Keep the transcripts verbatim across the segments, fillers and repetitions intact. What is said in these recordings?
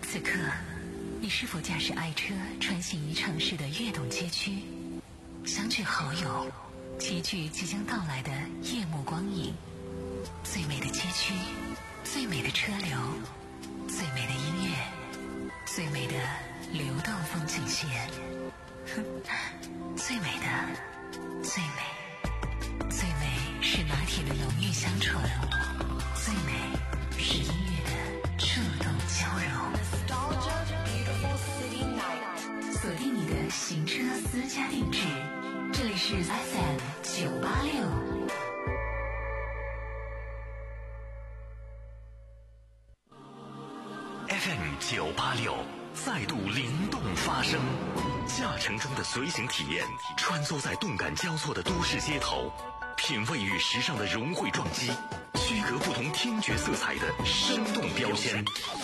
此刻，你是否驾驶爱车穿行于城市的跃动街区，相聚好友，齐聚即将到来的夜幕光影？最美的街区，最美的车流，最美的音乐，最美的流动风景线，最美的，最美，最美是马铁的浓郁香醇，最美是音乐的触动交融。锁定你的行车私家定制，这里是 F M 九八六。 F M 九八六再度灵动发声，驾乘中的随行体验，穿梭在动感交错的都市街头，品味与时尚的融汇撞击，区隔不同听觉色彩的生动标签。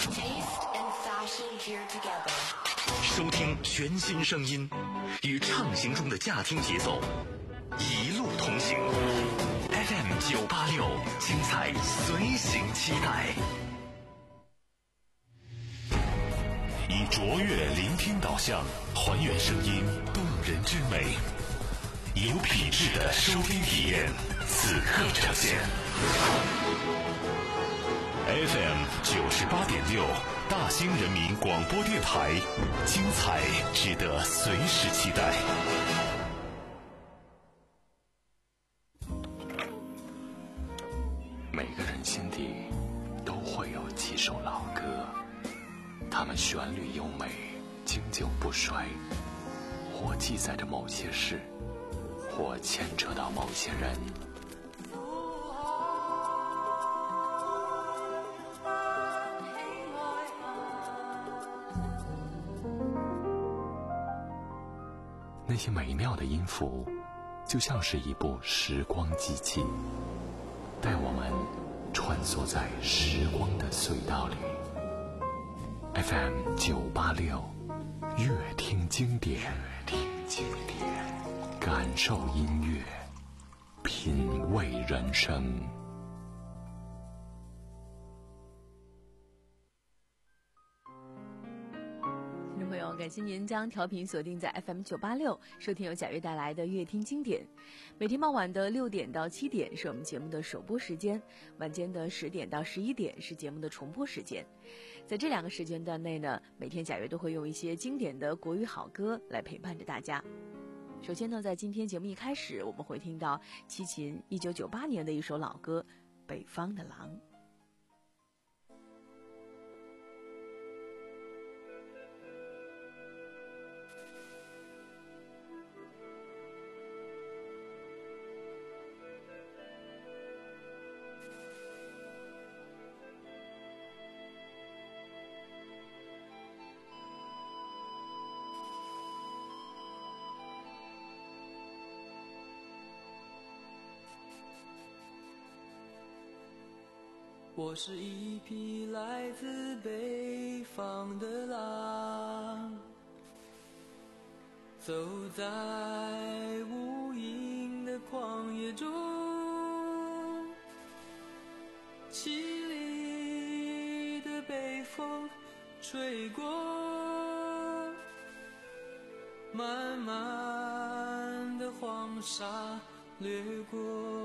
收听全新声音，与畅行中的驾听节奏，一路同行。F M 九八六，精彩随行期待。以卓越聆听导向，还原声音动人之美，有品质的收听体验，此刻呈现。F M 九十八点六，大兴人民广播电台，精彩值得随时期待。每个人心底都会有几首老歌，它们旋律优美，经久不衰，或记载着某些事，或牵扯到某些人。那些美妙的音符，就像是一部时光机器，带我们穿梭在时光的隧道里。F M 九八六，乐听经典，乐听经典，感受音乐，品味人生。 听众朋友，感谢您将调频锁定在 F M 九八六，收听由贾跃带来的乐听经典。每天傍晚的六点到七点是我们节目的首播时间，晚间的十点到十一点是节目的重播时间。在这两个时间段内呢，每天贾跃都会用一些经典的国语好歌来陪伴着大家。首先呢，在今天节目一开始，我们会听到齐秦一九九八年的一首老歌《北方的狼》。 我是一匹来自北方的狼，走在无垠的旷野中，凄厉的北风吹过，漫漫的黄沙掠过。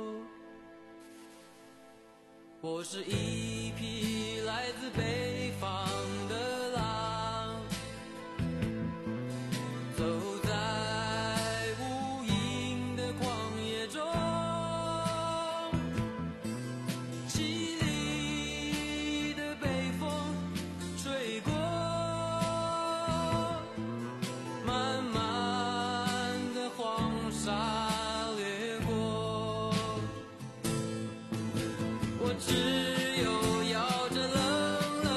我是一匹来自北方的狼，走在无垠的旷野中，凄厉的北风吹过，漫漫的黄沙掠过。我只有摇着冷冷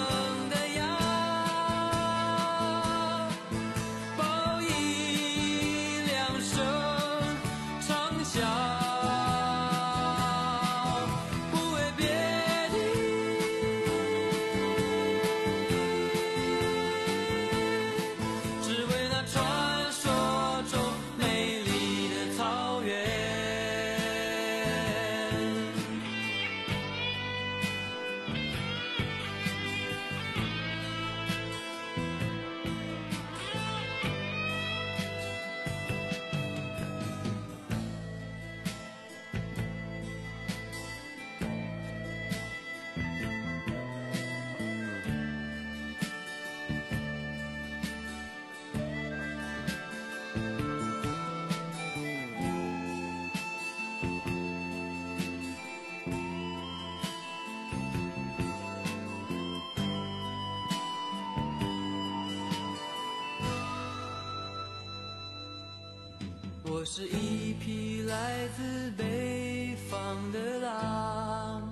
我是一匹来自北方的狼，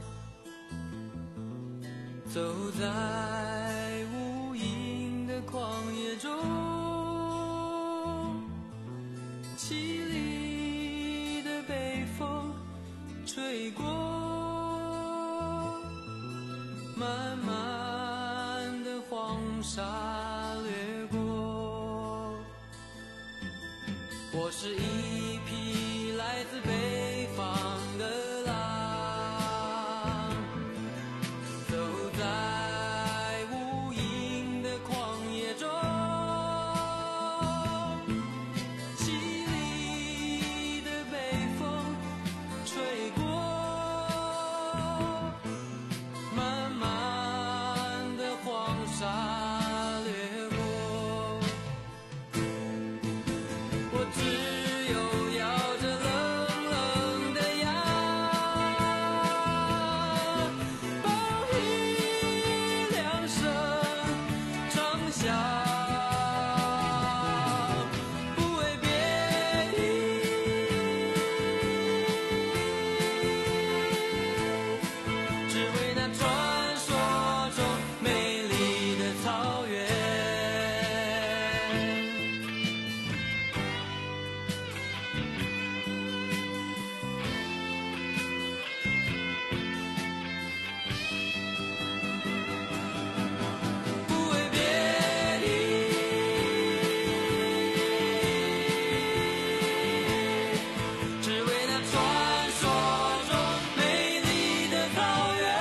走在无垠的旷野中，凄厉的北风吹过，漫漫的黄沙掠过。我是一匹来自北方的狼，走在无垠的旷野中，凄厉的北风吹过，漫漫的黄沙掠过。我只有咬着冷冷的牙，报以两声长啸，不为别的，只为那传说中美丽的草原。不为别的，只为那传说中美丽的草原。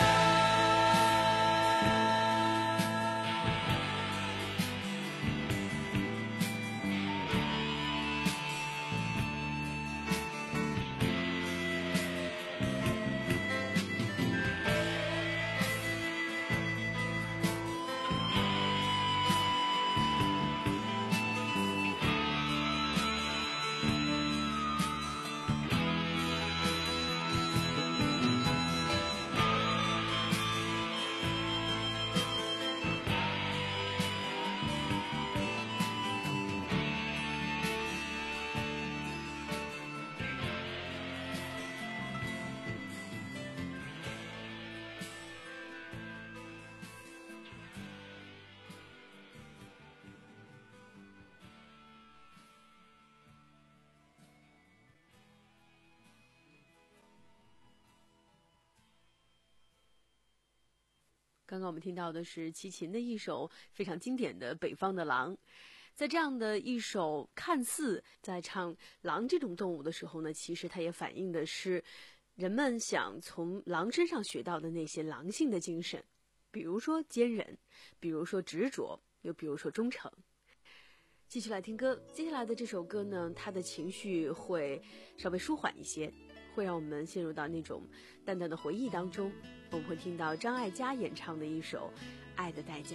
刚刚我们听到的是齐秦的一首非常经典的《北方的狼》。在这样的一首看似在唱狼这种动物的时候呢，其实它也反映的是人们想从狼身上学到的那些狼性的精神，比如说坚韧，比如说执着，又比如说忠诚。继续来听歌，接下来的这首歌呢，它的情绪会稍微舒缓一些，会让我们陷入到那种淡淡的回忆当中。我们会听到张艾嘉演唱的一首《爱的代价》。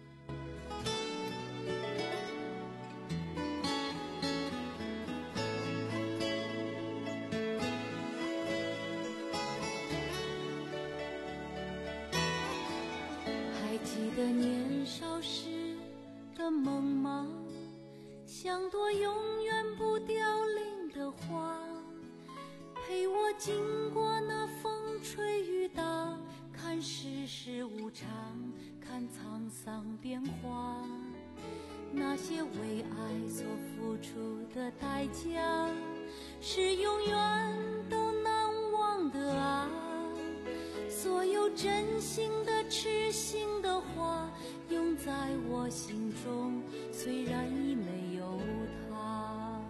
还记得年少时的梦吗？像朵永远不凋零的花，陪我经过那风吹雨打，看世事无常，看沧桑变化。那些为爱所付出的代价，是永远都难忘的啊。所有真心的痴心的话，永在我心中，虽然已没有他。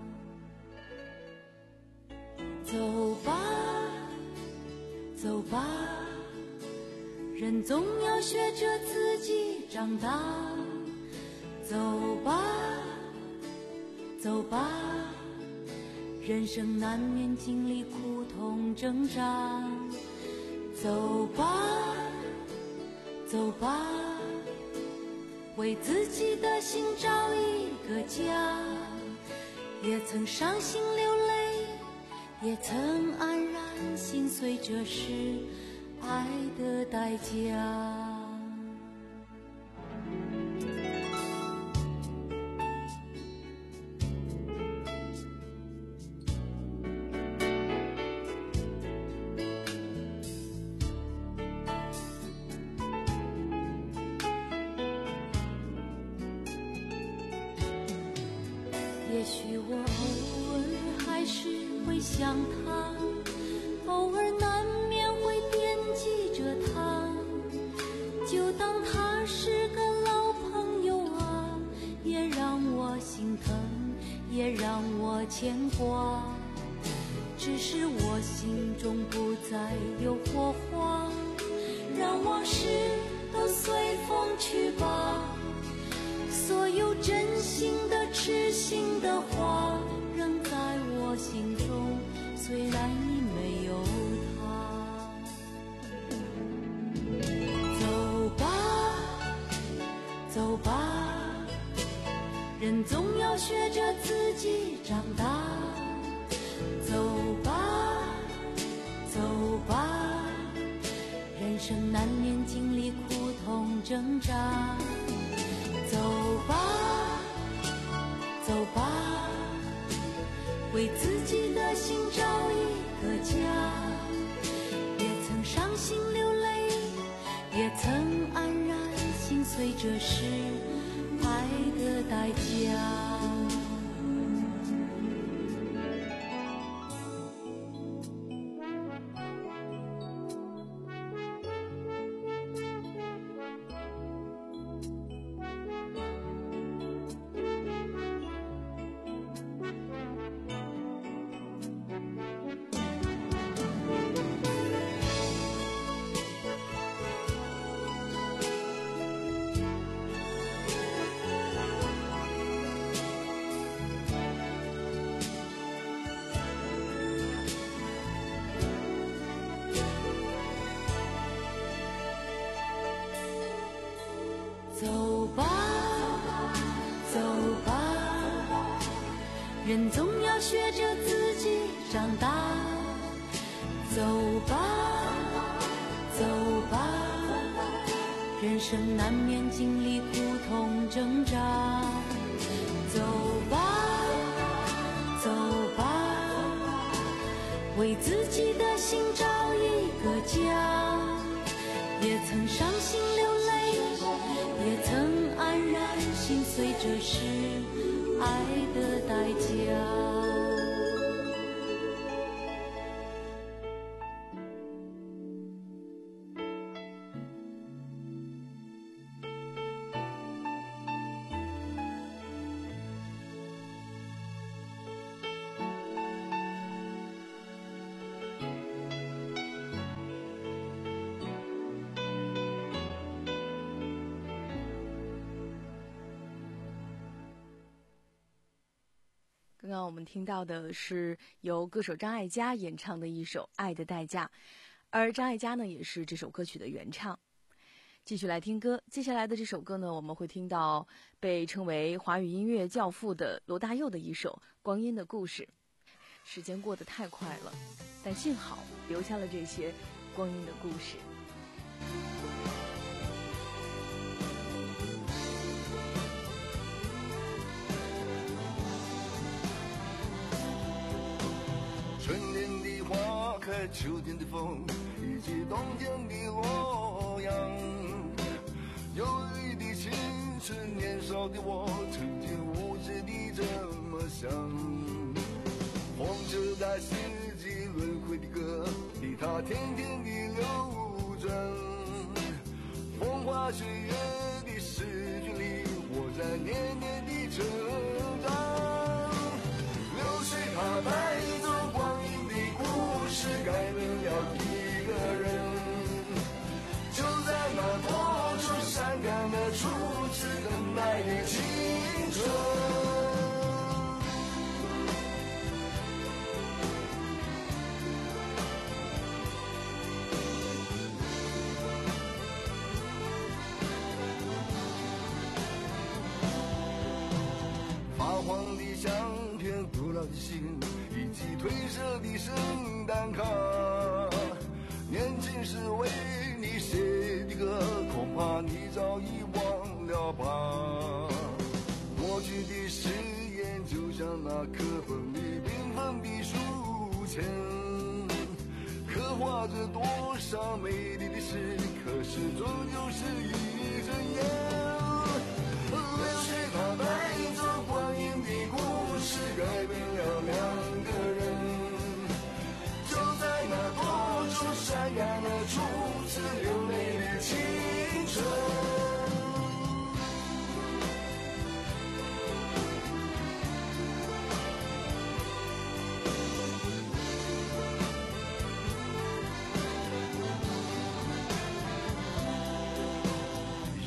走吧走吧，人总要学着自己长大。走吧走吧，人生难免经历苦痛挣扎。走吧走吧，为自己的心找一个家。也曾伤心流泪，也曾安然心碎，这是爱的代价。 也许我偶尔还是会想他，偶尔难免会惦记着他，就当他是个老朋友啊，也让我心疼，也让我牵挂。只是我心中不再有火花，让往事都随风去吧。所有真心的痴心的话仍在我心中，虽然已没有他。走吧走吧，人总要学着自己长大。走吧走吧，人生难免经历苦痛挣扎。走吧走吧，为自己的心找一个家。也曾伤心流泪，也曾黯然心碎，这是爱的代价。走吧走吧，人总要学着自己长大。走吧走吧，人生难免经历苦痛挣扎。走吧走吧，为自己的心找一个家。也曾伤心流泪，也曾黯然心碎，这是爱的代价。 刚刚我们听到的是由歌手张艾嘉演唱的一首《爱的代价》，而张艾嘉呢也是这首歌曲的原唱。继续来听歌，接下来的这首歌呢，我们会听到被称为华语音乐教父的罗大佑的一首《光阴的故事》。时间过得太快了，但幸好留下了这些光阴的故事。 春天的花开，秋天的风，以及冬天的洛阳。忧郁的青春，年少的我，曾经无知地这么想。红尘在四季轮回的歌，里它天天地流转。风花雪月的诗句里，我在年年地成长。流水它带走光阴的故事，改变了一个人。就在那多愁善感的初次等待的青春。发黄的相片，古老的信，以及褪色的圣诞卡。年轻时为你写的歌，恐怕你早已忘了吧。过去的誓言，就像那课本里缤纷的书签，刻画着多少美丽的事，可是终究是一阵烟。流水它带走光阴的故事，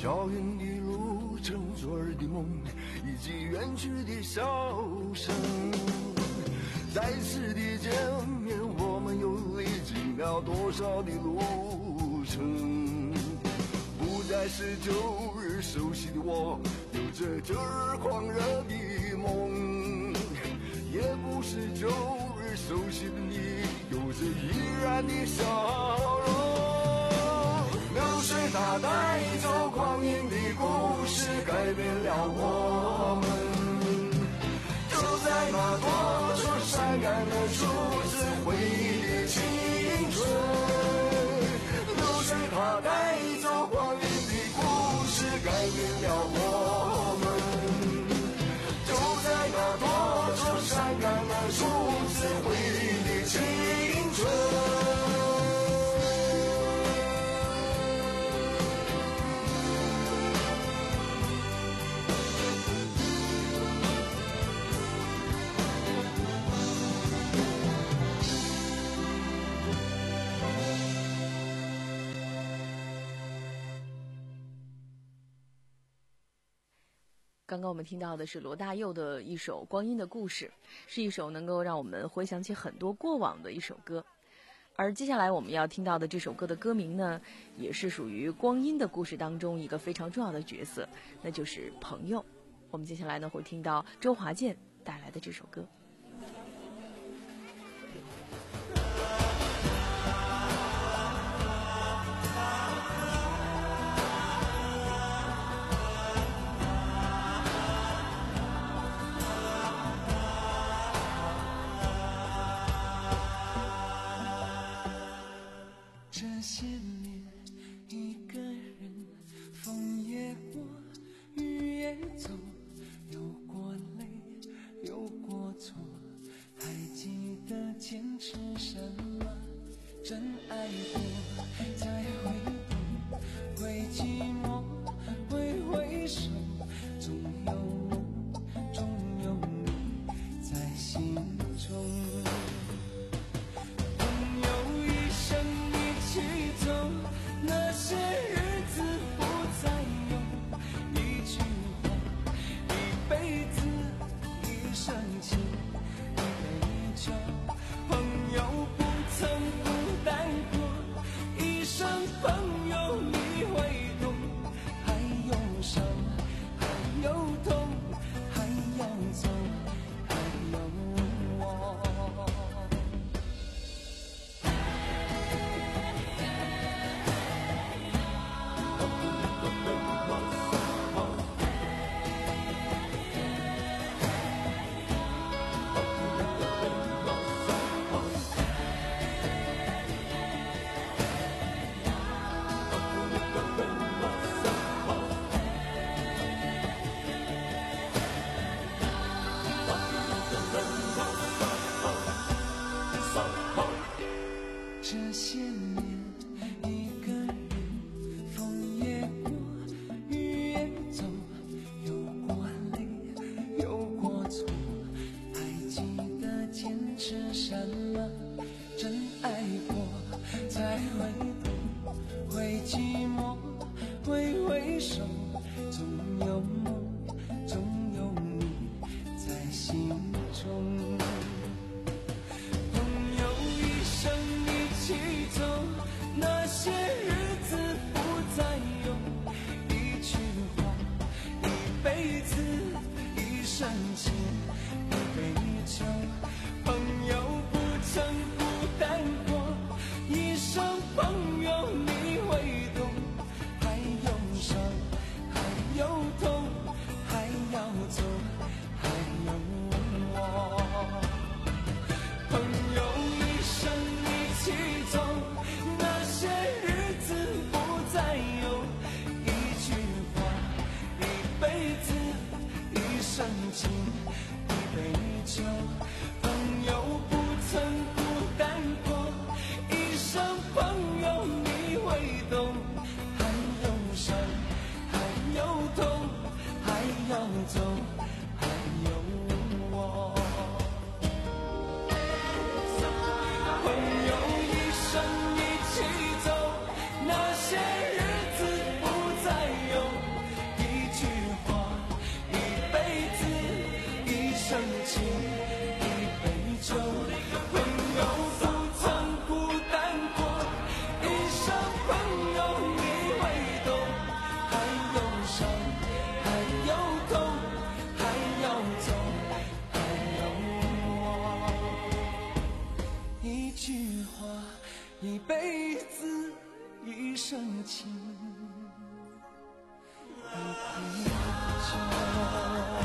遥远的路程，昨日的梦，以及远去的笑声。再次的见面，我们又历经了多少的路程？不再是旧日熟悉的我，有着旧日狂热的梦，也不是旧日熟悉的你，有着依然的笑容。流水它带走光阴的故事，改变了我们。就在那多愁善感的初次回忆的青春，流水它带走光阴的故事，改变了我们。就在那多愁善感的初次回忆的青春。 刚刚我们听到的是罗大佑的一首《光阴的故事》，是一首能够让我们回想起很多过往的一首歌。而接下来我们要听到的这首歌的歌名呢，也是属于《光阴的故事》当中一个非常重要的角色，那就是朋友。我们接下来呢会听到周华健带来的这首歌。 那些日子不再有。 伤，还有痛，还要走，还有我。一句话，一辈子，一生情，不愧疚。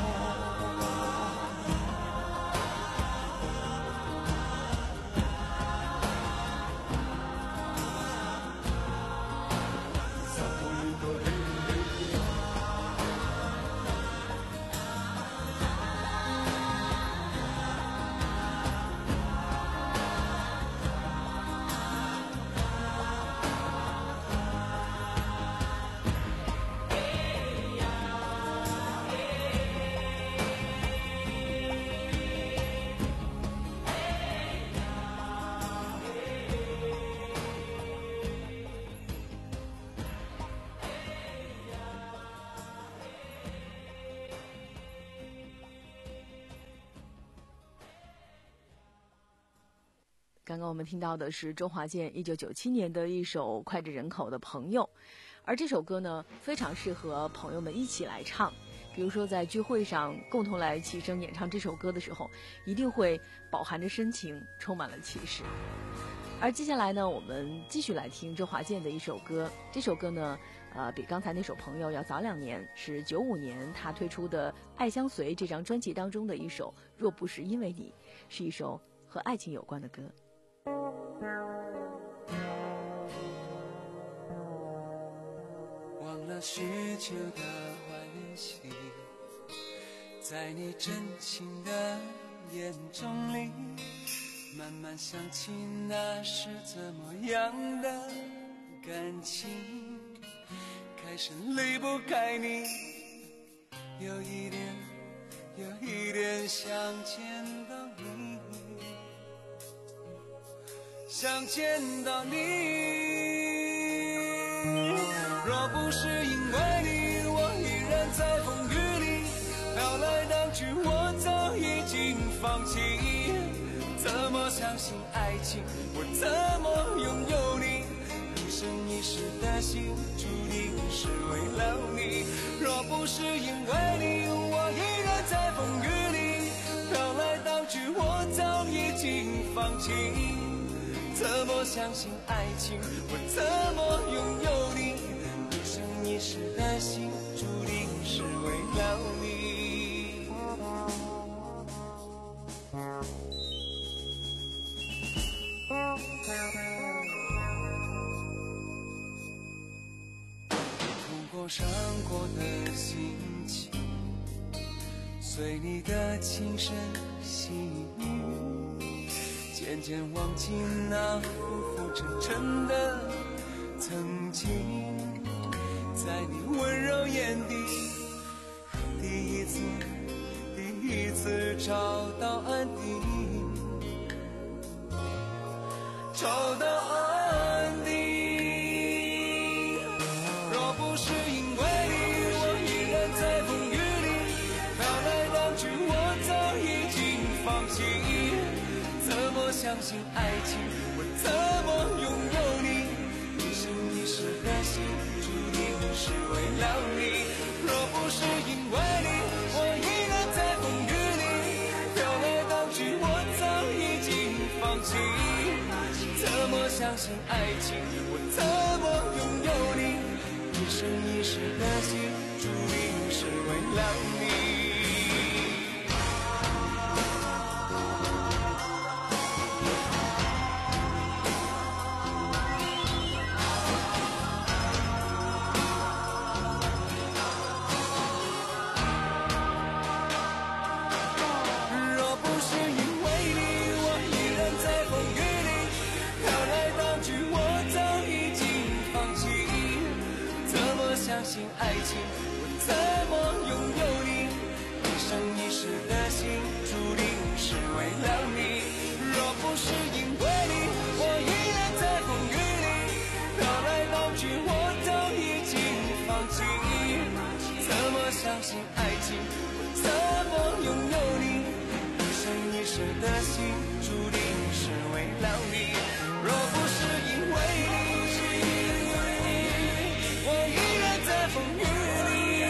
刚刚我们听到的是周华健一九九七年的一首脍炙人口的朋友，而这首歌呢非常适合朋友们一起来唱，比如说在聚会上共同来齐声演唱这首歌的时候，一定会饱含着深情，充满了气势。而接下来呢，我们继续来听周华健的一首歌，这首歌呢呃，比刚才那首朋友要早两年，是九五年他推出的《爱相随》这张专辑当中的一首《若不是因为你》，是一首和爱情有关的歌。 忘了许久的欢喜，在你真情的眼中里，慢慢想起那是怎么样的感情，开始离不开你，有一点有一点想见到你，想见到你。若不是因为你，我依然在风雨里飘来荡去，我早已经放弃。怎么相信爱情，我怎么拥有你，一生一世的心注定是为了你。若不是因为你，我依然在风雨里飘来荡去，我早已经放弃。怎么相信爱情，我怎么拥有你，一生一世的心注定是为了你。痛过伤过的心情，随你的轻声细语，渐渐忘记那浮浮沉沉的曾经，在你温柔眼底，第一次第一次找到安定，找到安定。若不是因为你，我依然在风雨里飘来荡去，我早已经放弃。怎么相信爱情，我怎么拥有你，一生一世的心注定是为了你。若不是因为你，我依然在风雨里飘来荡去，我早已经放弃。怎么相信爱情，我怎么拥有你，一生一世的心注定是为了你。相信爱情，我怎么拥有你，一生一世的心注定是为了你。若不是因为你，我依然在风雨里飘来荡去，我早已经放弃。怎么相信爱情，我怎么拥有你，一生一世的心注定是为了你。若不是因为你，我依然在风雨里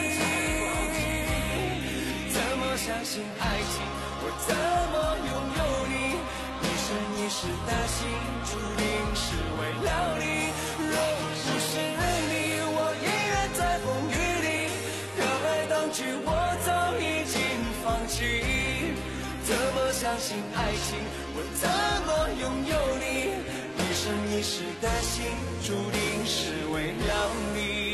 相信爱情，我怎么拥有你？一生一世的心，注定是为了你。若不是你，我依然在风雨里，飘来荡去，我早已经放弃。怎么相信爱情？我怎么拥有你？一生一世的心，注定是为了你。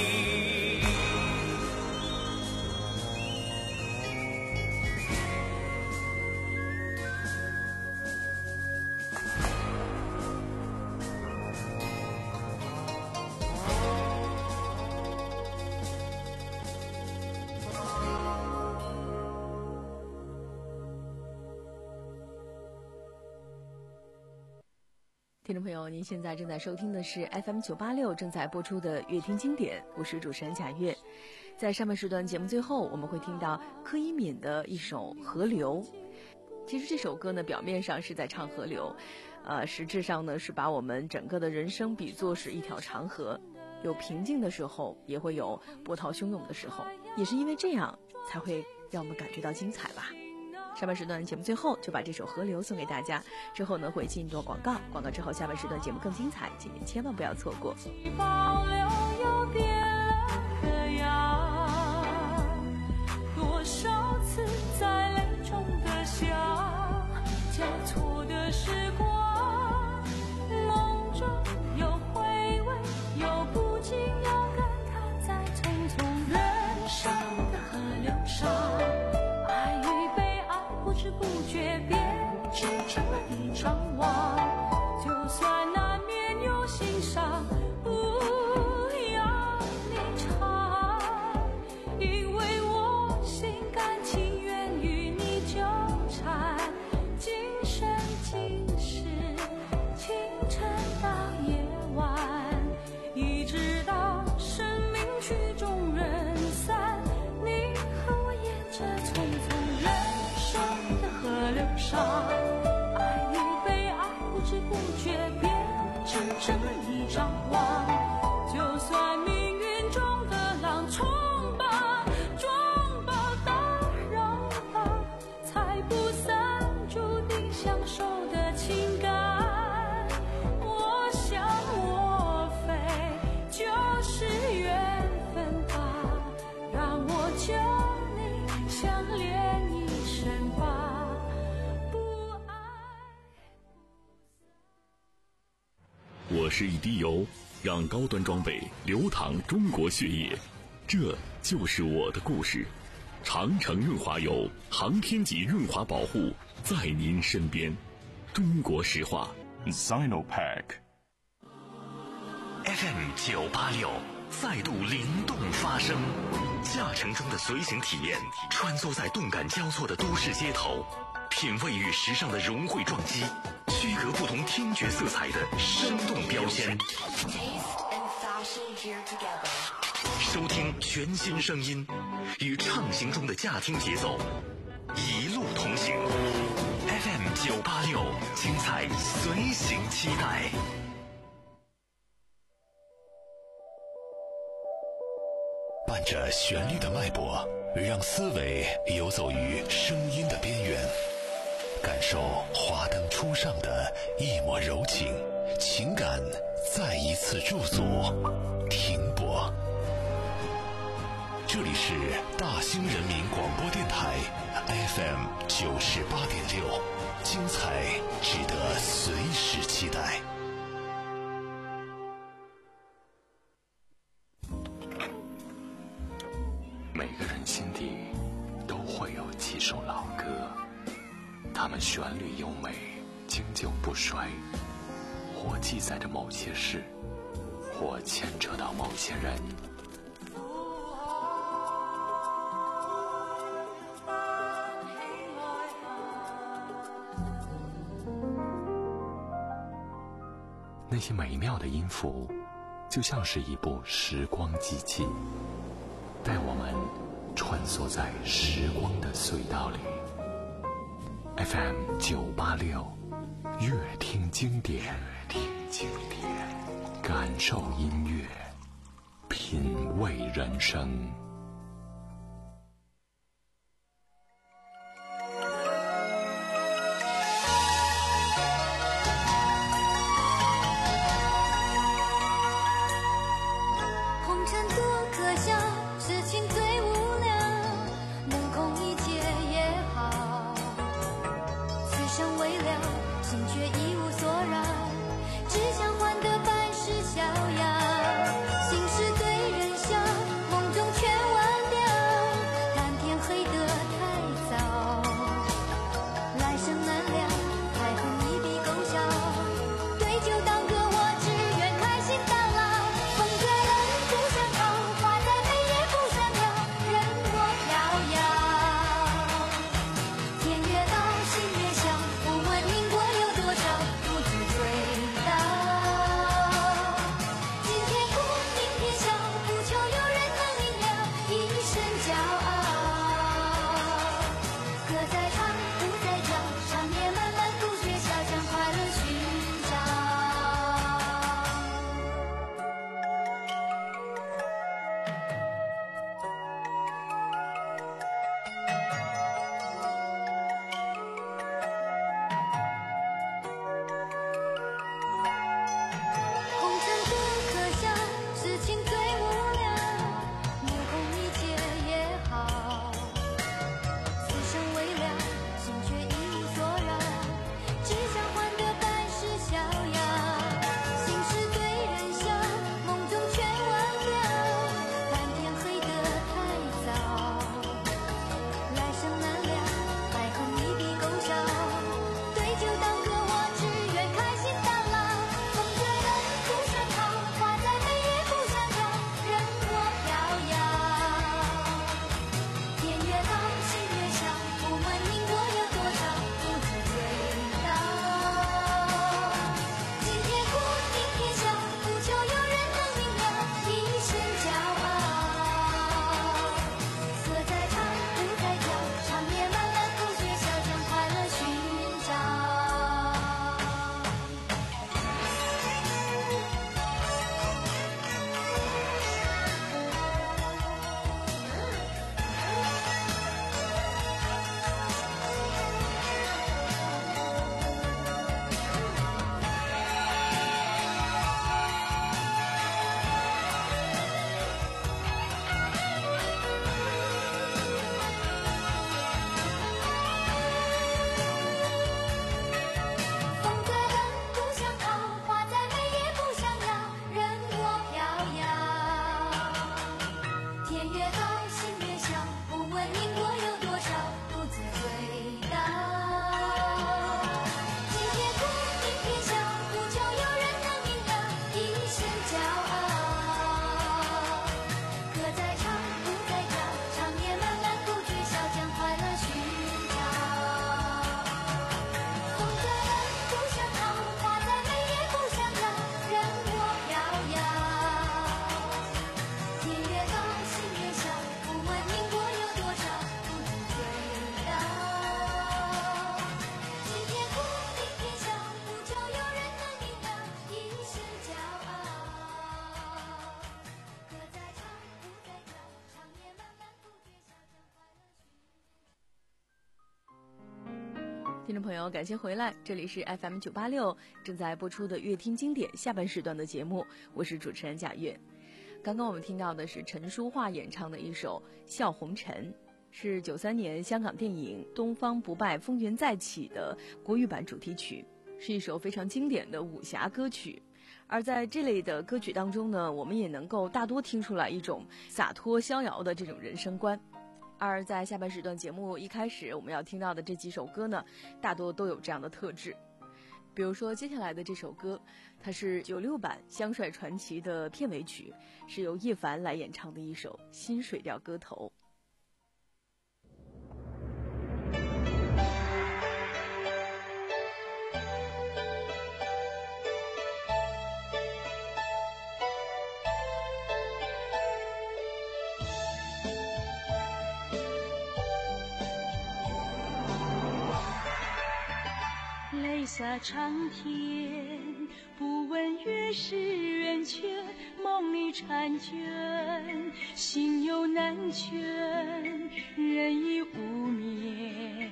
听众朋友，您现在正在收听的是 F M 九八六正在播出的乐听经典，我是主持人贾月。在上半时段节目最后，我们会听到柯以敏的一首《河流》。其实这首歌呢，表面上是在唱河流，呃，实质上呢是把我们整个的人生比作是一条长河，有平静的时候，也会有波涛汹涌的时候，也是因为这样，才会让我们感觉到精彩吧。上半时段节目最后就把这首《河流》送给大家，之后呢会进入广告，广告之后下半时段节目更精彩，请您千万不要错过。 保留又变了个样，多少次在泪中的想，交错的时光，梦中有回味，有不禁要感叹，在匆匆人生的河流上，爱与被爱不知不觉变成了一张网，就算难免有心伤，不要你尝，因为我心甘情愿与你纠缠，今生今世，清晨到夜晚，一直到生命曲终人散，你和我沿着匆匆人生的河流上，爱与被爱不知不觉变成这一张网，就算命运中的浪冲吧，撞吧，打扰吧，才不散，注定相守的情感。我想我非就是缘分吧，让我救你相恋一生吧，不爱。 我是一滴油，让高端装备流淌中国血液，这就是我的故事。长城润滑油，航天级润滑保护，在您身边。中国石化 Sinopac F M 九八六再度灵动发声，驾乘中的随行体验，穿梭在动感交错的都市街头，品味与时尚的融汇撞击，区隔不同听觉色彩的生动标签，收听全新声音，与畅行中的驾听节奏一路同行。 F M 九八六精彩随行期待。伴着旋律的脉搏，让思维游走于声音的边缘，感受华灯初上的一抹柔情，情感再一次驻足停泊。这里是大兴人民广播电台 F M 九十八点六，精彩值得随时期待。每个人心底都会有几首老歌，它们旋律优美，经久不衰，或记载着某些事，或牵扯到某些人。那些美妙的音符，就像是一部时光机器，带我们穿梭在时光的隧道里。F M 九八六，乐听经典，乐听经典，感受音乐，品味人生。 高兴越笑，不问因果有多少，独自醉倒。今天哭，明天笑，不求有人能明了，一身骄傲。歌在唱，舞在跳，长夜漫漫不觉晓，将快乐寻找。风在冷，不想逃，花在美也不想要，任我飘摇。天越高，心越小，不问因果有多少，独自醉倒。今天哭，明天笑，不求有人能明了，一身骄傲。歌在唱，舞在跳，长夜漫漫不觉晓，将快乐寻。 听众朋友，感谢回来，这里是 F M 九八六正在播出的乐听经典下半时段的节目，我是主持人贾月。刚刚我们听到的是陈淑桦演唱的一首《笑红尘》，是九三年香港电影《东方不败风云再起》的国语版主题曲，是一首非常经典的武侠歌曲。而在这类的歌曲当中呢，我们也能够大多听出来一种洒脱逍遥的这种人生观。而在下半时段节目一开始我们要听到的这几首歌呢，大多都有这样的特质。比如说接下来的这首歌，它是九六版《香帅传奇》的片尾曲，是由叶凡来演唱的一首《新水调歌头》。 泪洒长天，不问月是圆缺，梦里婵娟，心有难全，人已无眠。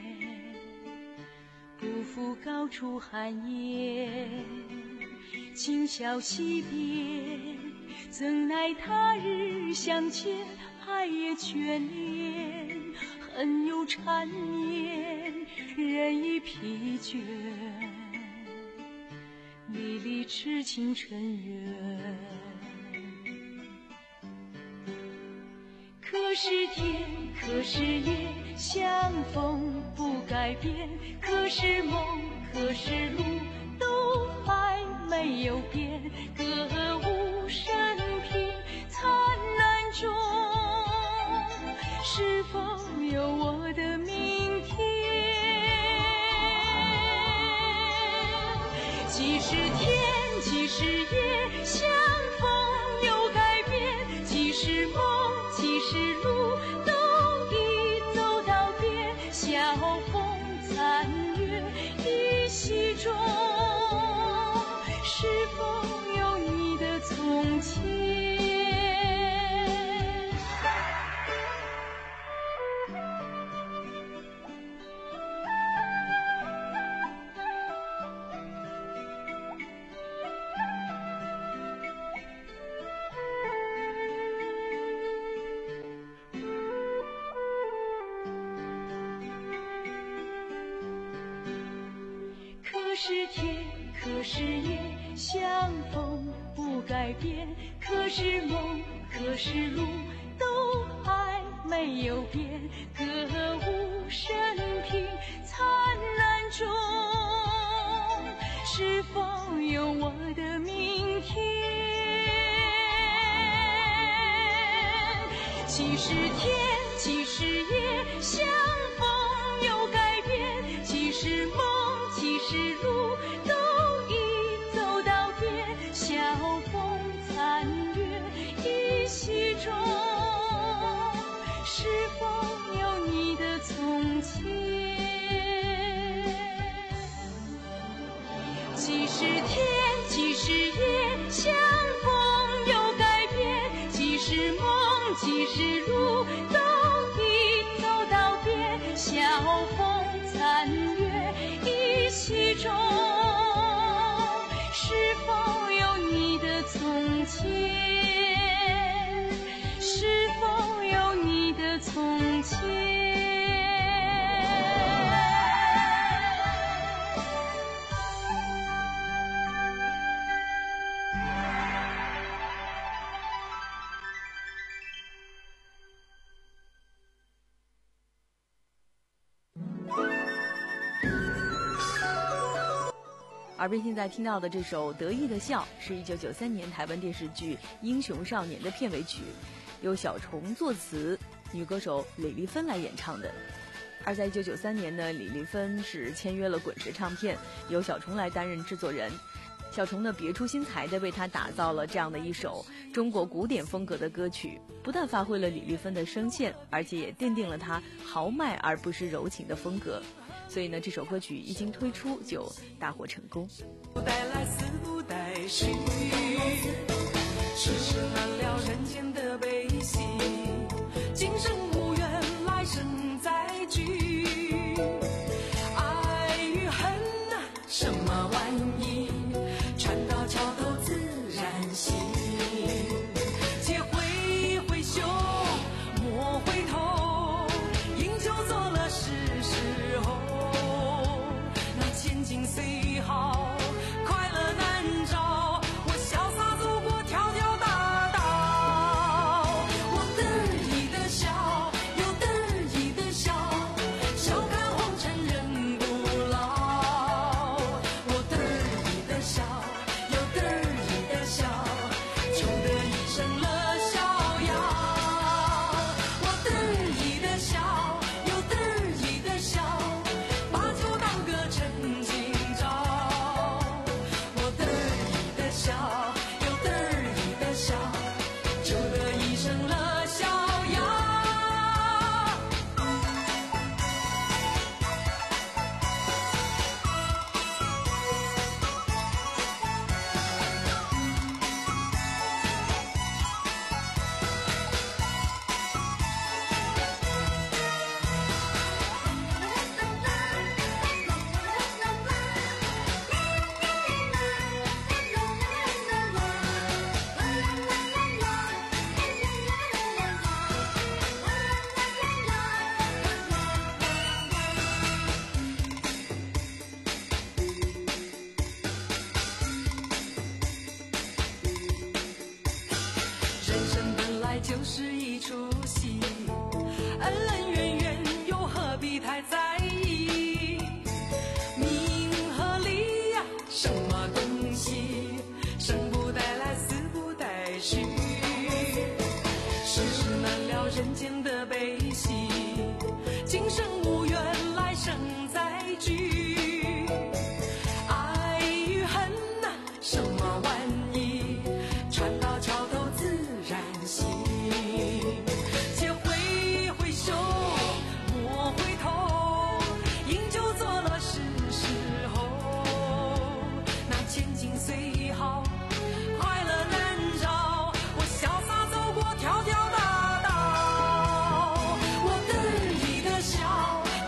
不负高处寒烟，今宵惜别，怎奈他日相见，爱也眷恋，恨又缠绵，人已疲倦，离离痴情尘缘。可是天，可是夜，相逢不改变，可是梦，可是路，都还没有变。歌舞升平，灿烂中，是否有我的明天？即是天，即是夜，相逢有改变，即是梦，即是路，都已走到边。晓风残月依稀中，是否有你的从前？可是天，可是夜，相逢不改变，可是梦，可是路，都还没有变。歌舞升平，灿烂中，是否有我的明天？即是天，即是夜，相逢有改变，即是梦，即是路，都已走到边。晓风残月依稀中，是否有你的从前？即是天，即是夜，相逢有改变，即是梦，即是路，都已走到边。晓风耳边现在听到的这首《得意的笑》是一九九三年台湾电视剧《英雄少年》的片尾曲，由小虫作词，女歌手李丽芬来演唱的。而在一九九三年呢，李丽芬是签约了滚石唱片，由小虫来担任制作人。小虫呢别出心裁地为她打造了这样的一首中国古典风格的歌曲，不但发挥了李丽芬的声线，而且也奠定了她豪迈而不失柔情的风格。所以呢，这首歌曲一经推出就大获成功。 不带来死不带去，世事难料人间的悲喜，今生无缘来生再聚，爱与恨啊什么玩意，船到桥头自然行，且挥挥袖莫回头，饮酒作乐是时候，那千金虽好快乐难找，我潇洒走过条条大道，我得意的笑又得意的笑，笑看红尘人不老，我得意的笑又得意的笑，就得一生乐逍遥，我得意的笑又得意的笑，把酒当歌趁今朝，我得意的笑又得意的笑，就得一生乐逍遥。人生本来就是一出戏，恩恩怨怨又何必太在意，名和利呀、什么东西，生不带来死不带去，世事难料人间的悲喜，今生无缘来生再聚，爱与恨呐、什么玩意，船到桥头自然行，且挥挥袖莫回头，饮酒作乐是时候，那千金虽好快乐难找，我潇洒走过条条大道，我得意的笑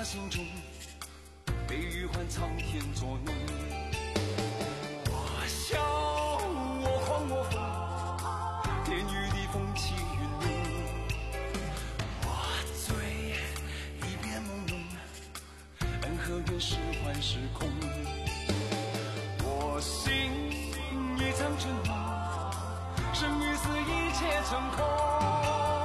心中，悲与欢苍天作弄。我笑，我狂，我疯，天与地风起云涌。我醉，一片朦胧，恩和怨是幻是空。我心一场春梦，生与死一切成空。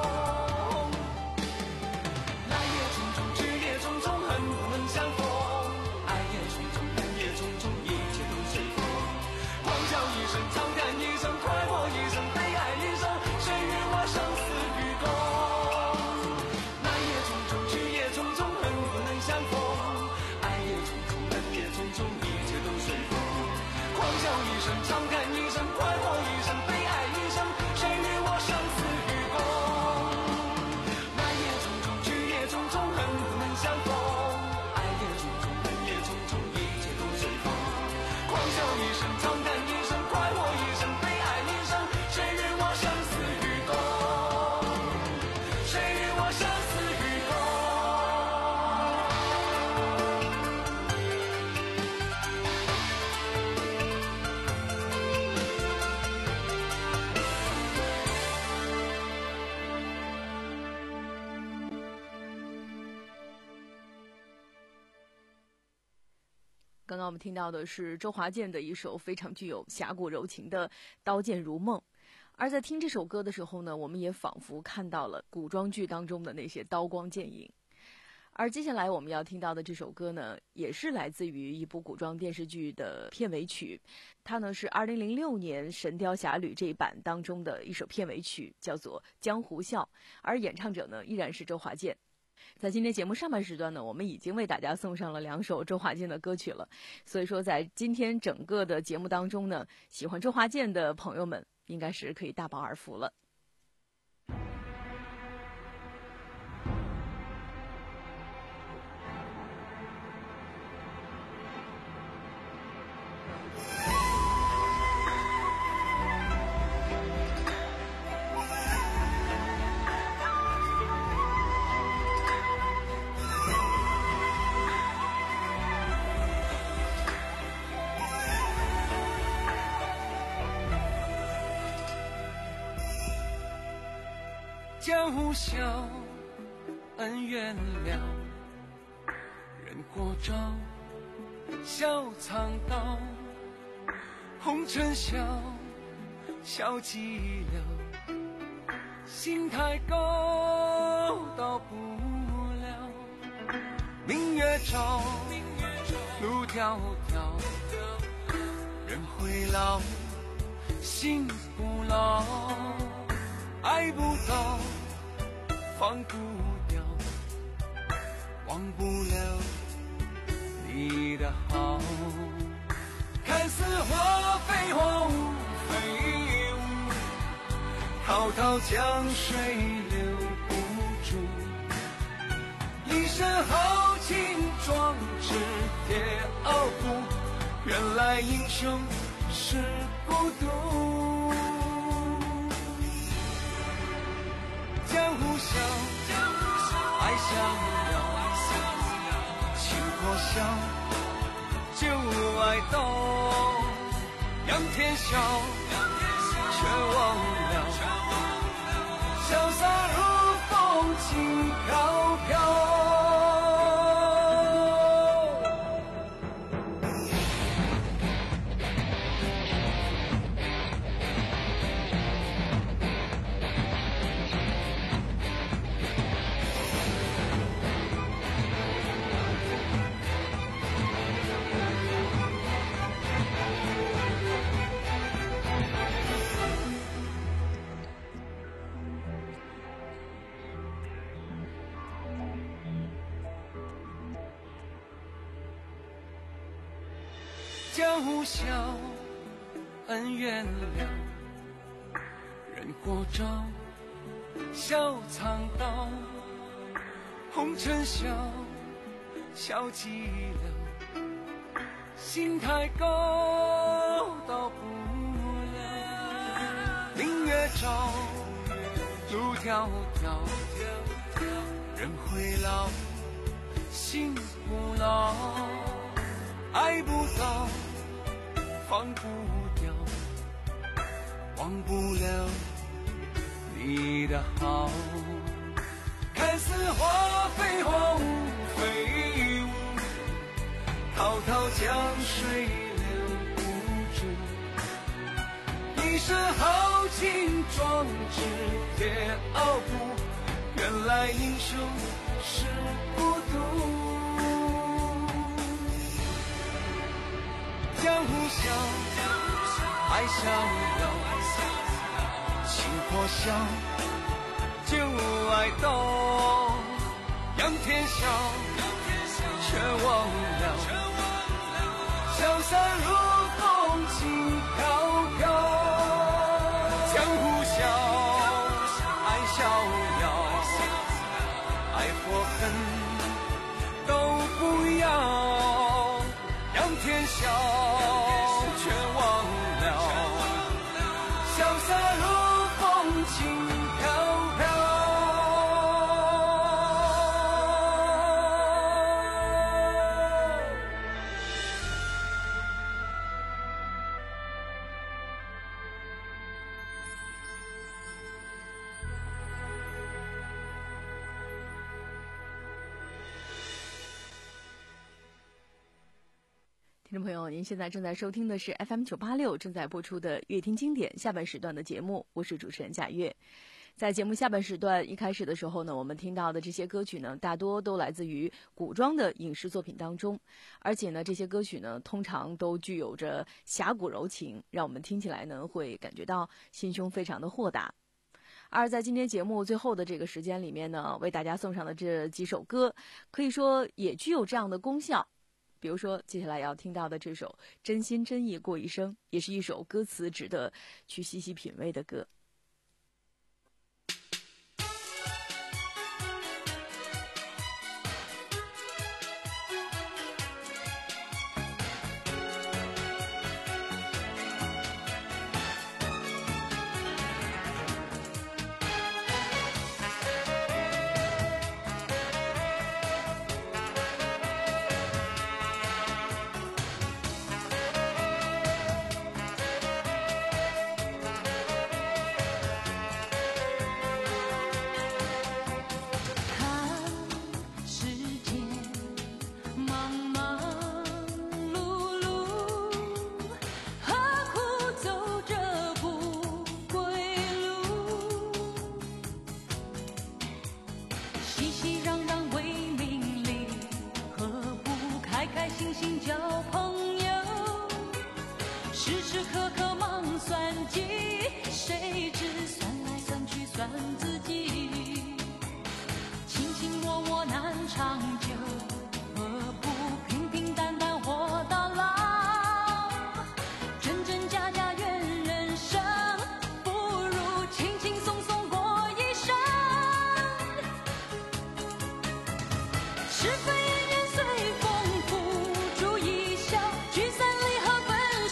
刚刚我们听到的是周华健的一首非常具有侠骨柔情的《刀剑如梦》，而在听这首歌的时候呢，我们也仿佛看到了古装剧当中的那些刀光剑影。而接下来我们要听到的这首歌呢，也是来自于一部古装电视剧的片尾曲，它呢是二零零六年《神雕侠侣》这一版当中的一首片尾曲，叫做《江湖笑》，而演唱者呢依然是周华健。在今天节目上半时段呢，我们已经为大家送上了两首周华健的歌曲了，所以说在今天整个的节目当中呢，喜欢周华健的朋友们应该是可以大饱耳福了。 江湖笑，恩怨了，人过招，笑藏刀。红尘笑，笑寂寥，心太高，到不了。明月照，路迢迢，人会老，心不老。爱不到，放不掉，忘不了你的好。看似花非花，雾非雾，滔滔江水留不住。一身豪情壮志铁傲骨，原来英雄是孤独。江湖笑，爱逍遥，情破晓，旧爱到，仰天笑，却忘了，潇洒如风，轻飘飘。江湖笑，恩怨了，人过招，笑藏刀。红尘笑，笑寂寥，心太高，到不了。明月照，路迢迢，人会老， 心不老，爱不到，放不掉，忘不了你的好。看似花飞花无飞舞，滔滔江水流不止。一身豪情壮志铁傲骨，原来英雄是孤独。江湖笑，爱逍遥，情破晓，旧爱动，仰天笑，却忘了潇洒如风轻飘飘。江湖笑，爱逍遥，爱或恨都不要，仰天笑，却忘了潇洒如风轻飘飘。 听众朋友，您现在正在收听的是 F M 九八六正在播出的乐听经典下半时段的节目，我是主持人贾月。在节目下半时段一开始的时候呢，我们听到的这些歌曲呢，大多都来自于古装的影视作品当中，而且呢，这些歌曲呢，通常都具有着侠骨柔情，让我们听起来呢，会感觉到心胸非常的豁达。而在今天节目最后的这个时间里面呢，为大家送上的这几首歌，可以说也具有这样的功效。比如说接下来要听到的这首《真心真意过一生》，也是一首歌词值得去细细品味的歌。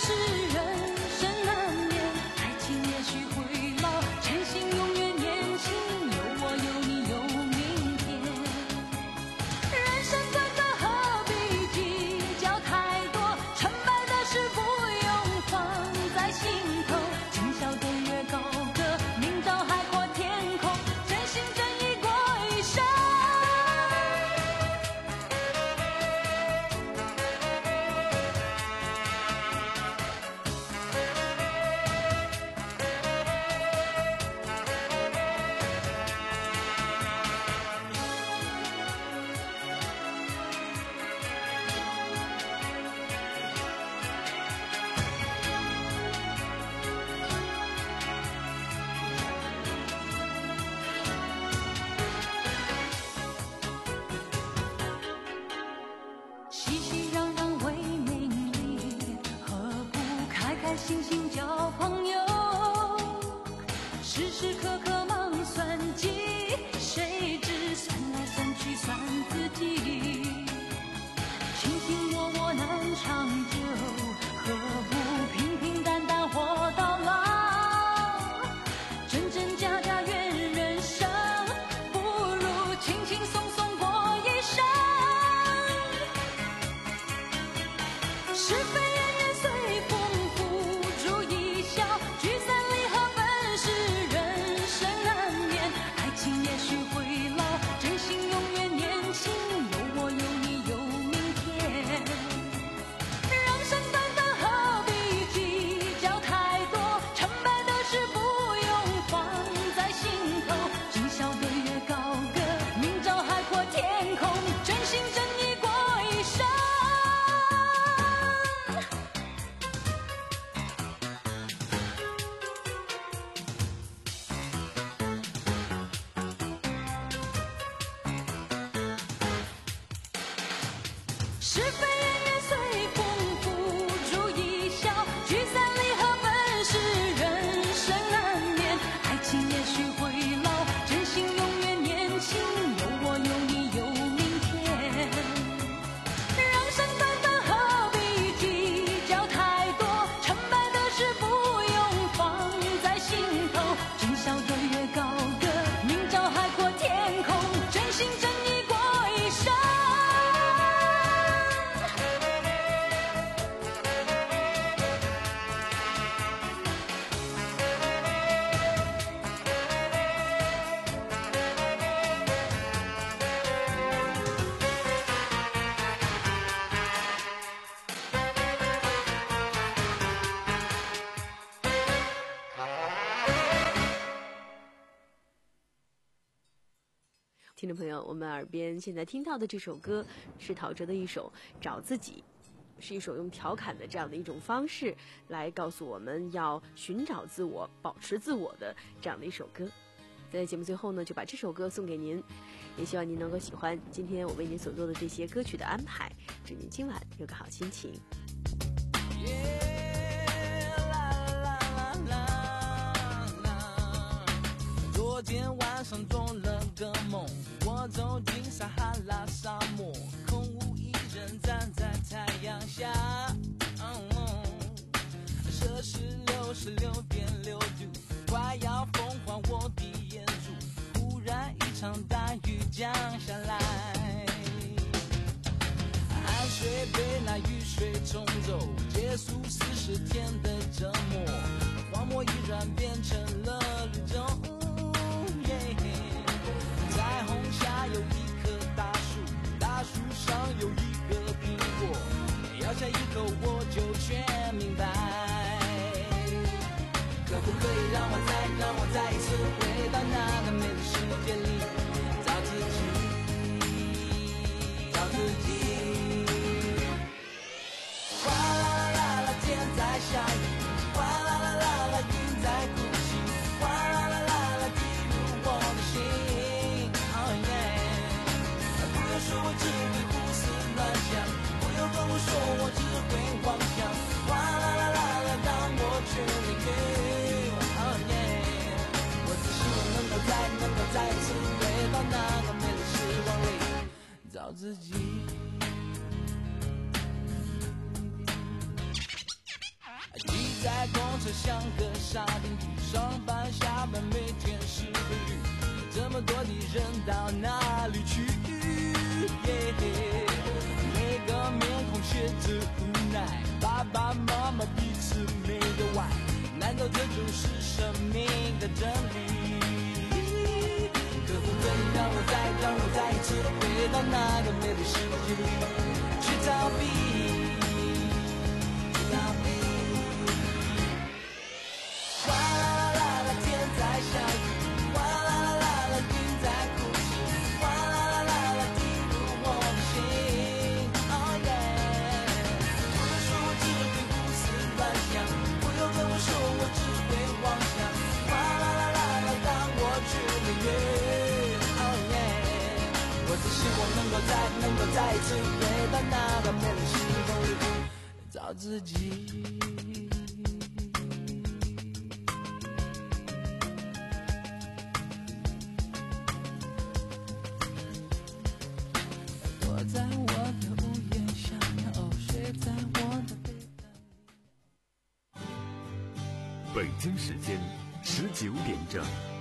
情也许会老，真心永远年轻。 是非恩怨随风付诸一笑，聚散离合本是人生难免，爱情也许会老，真心永远年轻，有我有你有明天。人生短短何必计较太多，成败的事不用放在心头，今宵对月高歌，明朝海阔天空，真心真意过一生。 听众朋友，我们耳边现在听到的这首歌是陶喆的一首《找自己》，是一首用调侃的这样的一种方式来告诉我们要寻找自我、保持自我的这样的一首歌。在节目最后呢，就把这首歌送给您，也希望您能够喜欢今天我为您所做的这些歌曲的安排，祝您今晚有个好心情。 昨天晚上做了个梦，我走进撒哈拉沙漠，空无一人站在太阳下，嗯、摄氏六十六点六度，快要风化我的眼珠，忽然一场大雨降下来，汗水被那雨水冲走，结束四十天的折磨，荒漠依然变成了绿洲。彩虹下有一棵大树，大树上有一个苹果，咬下一口我就全明白。可不可以让我再让我再一次回到那个美丽世界里，找自己，找自己。哗啦啦啦，天在下雨，哗啦啦啦啦，云在哭泣，哗啦啦啦啦，滴入我的心。说我只会胡思乱想，不要跟我说我只会妄想，哗啦啦啦啦，让我去淋雨。Oh yeah， 我只希望能够再能够再次回到那个美丽时光里，找自己。挤在公车像个沙丁鱼，上班下班每天是个绿，这么多的人到哪里去？Yeah, 每个面孔写着无奈，爸爸妈妈彼此没有爱，难道这就是生命的真理？可不可以让我再让我再一次回到那个美丽世界里，去逃避，去逃避。哗啦啦啦，天在下雨，哗啦啦啦啦，云在哭泣，哗啦啦啦啦，滴入我的心。Oh yeah， 不要说我只会胡思乱想，不要跟我说我只会妄想，哗啦啦啦啦，让我去淋雨。Oh yeah， 我只希望能够再能够再一次回到那个美丽时光里，找自己。在我的屋檐下，哦，睡在我的背北京时间十九点整。